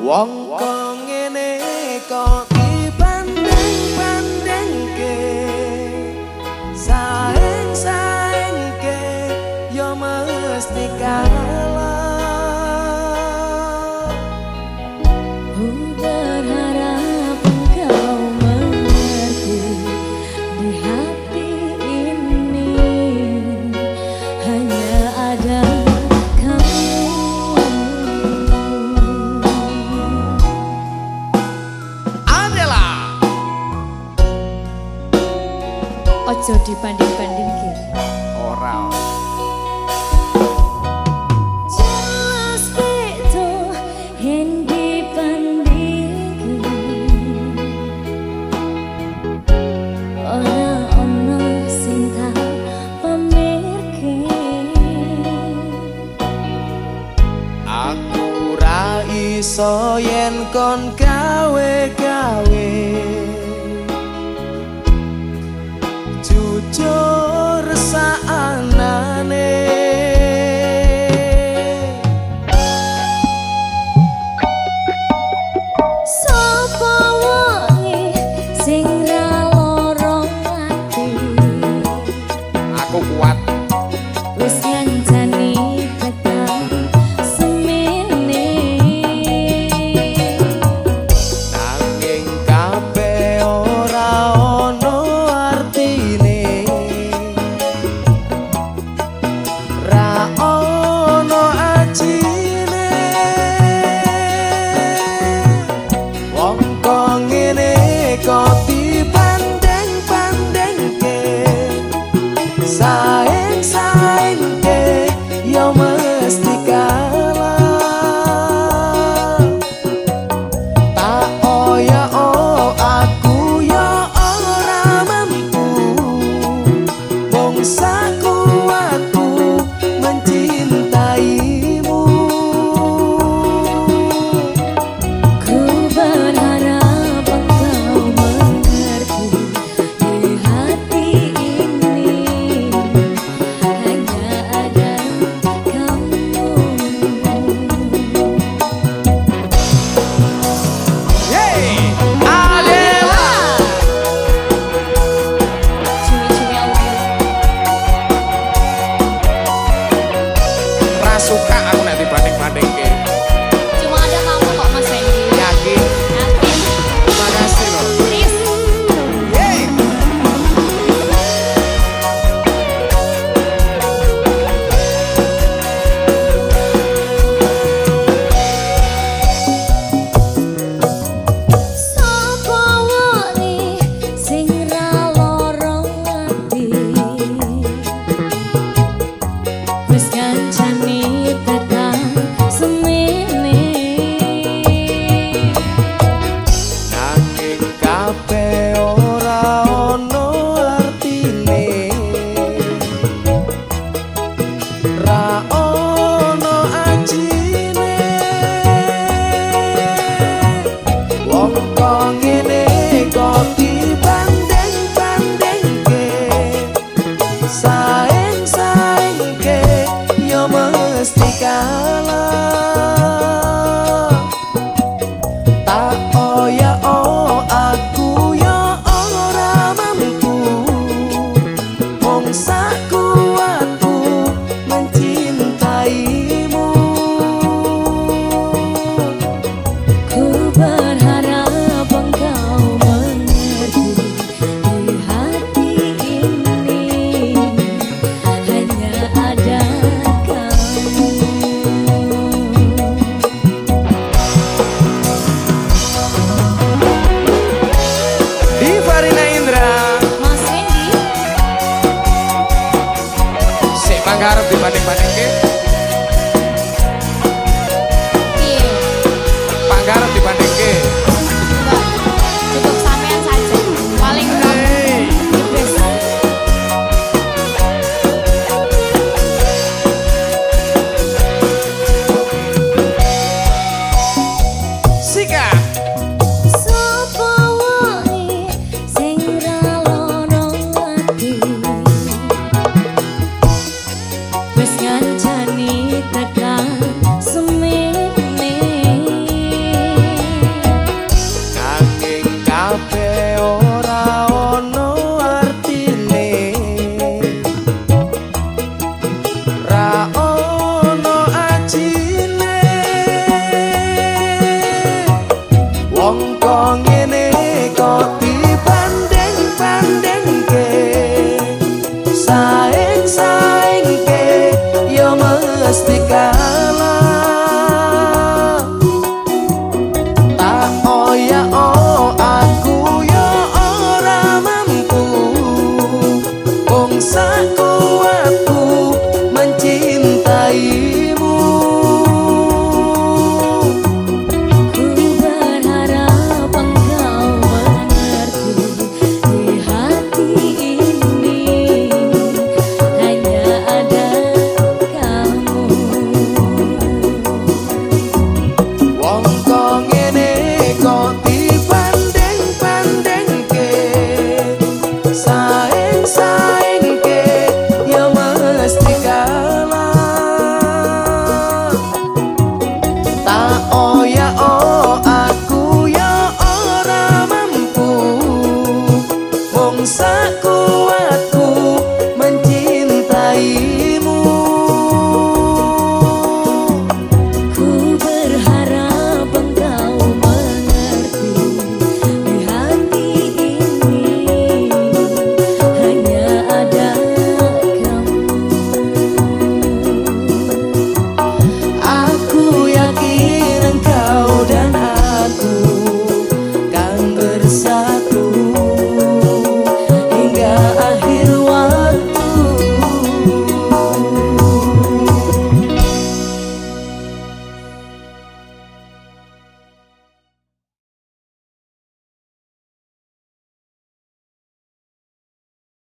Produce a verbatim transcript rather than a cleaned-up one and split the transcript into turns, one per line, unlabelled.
Wong kok ngene kok dibanding-bandingke, saeng-saengke yo mesti kalah.
Ku berharap engkau mengerti, di hati ini hanya ada ojo dibanding-bandingke.
Ora.
Jelas beda yen dibandingke. Ora ono sing tak pamerke.
Aku ra iso yen kon gawe-gawe, jujur saanane.
Sapa wonge sing ra lorong ati,
Aku kuat.
wis nyancani tekan semene.
Nanging kabeh ora ono artine, ra ono ajine. Wong kok ngene kok dibanding-bandingke, saeng-saengke yo mesti kalah. Tak oya oh aku yo ora mampu, wong sakuatku mencintaimu.
Ku berharap engkau mengerti, di hati ini hanya ada kamu.
Hey, Adela.
Cumi-cumi awal.
Ra suka aku nek dibanding-bandingke.
Cuma ada kamu kok Mas Wendy.
Yakin?
Yakin?
Makasih loh.
Serius?
Hey.
Sapa wonge sing ra lorong ati, wis ngancani tekan semene.
Nanging kabeh ora ono artine, ra ono ajine. Wong kok ngene kok dibanding-bandingke, saeng-saengke yo mesti kalah. Tak oya oh aku yo ora mampu, wong sakuatku mencintaimu.
Ku berharap engkau mengerti, di hati ini hanya ada kamu.
Divarina Indra,
Mas Wendy,
sik manggarep dibanding-bandingke,
piye?
manggarep dibandingke.
Mbak, cukup sampean saja. Paling enggak
Hey.
iblis.
Sika.
Sapa wonge sing ra lorong ati, wis ngancani
tak kuat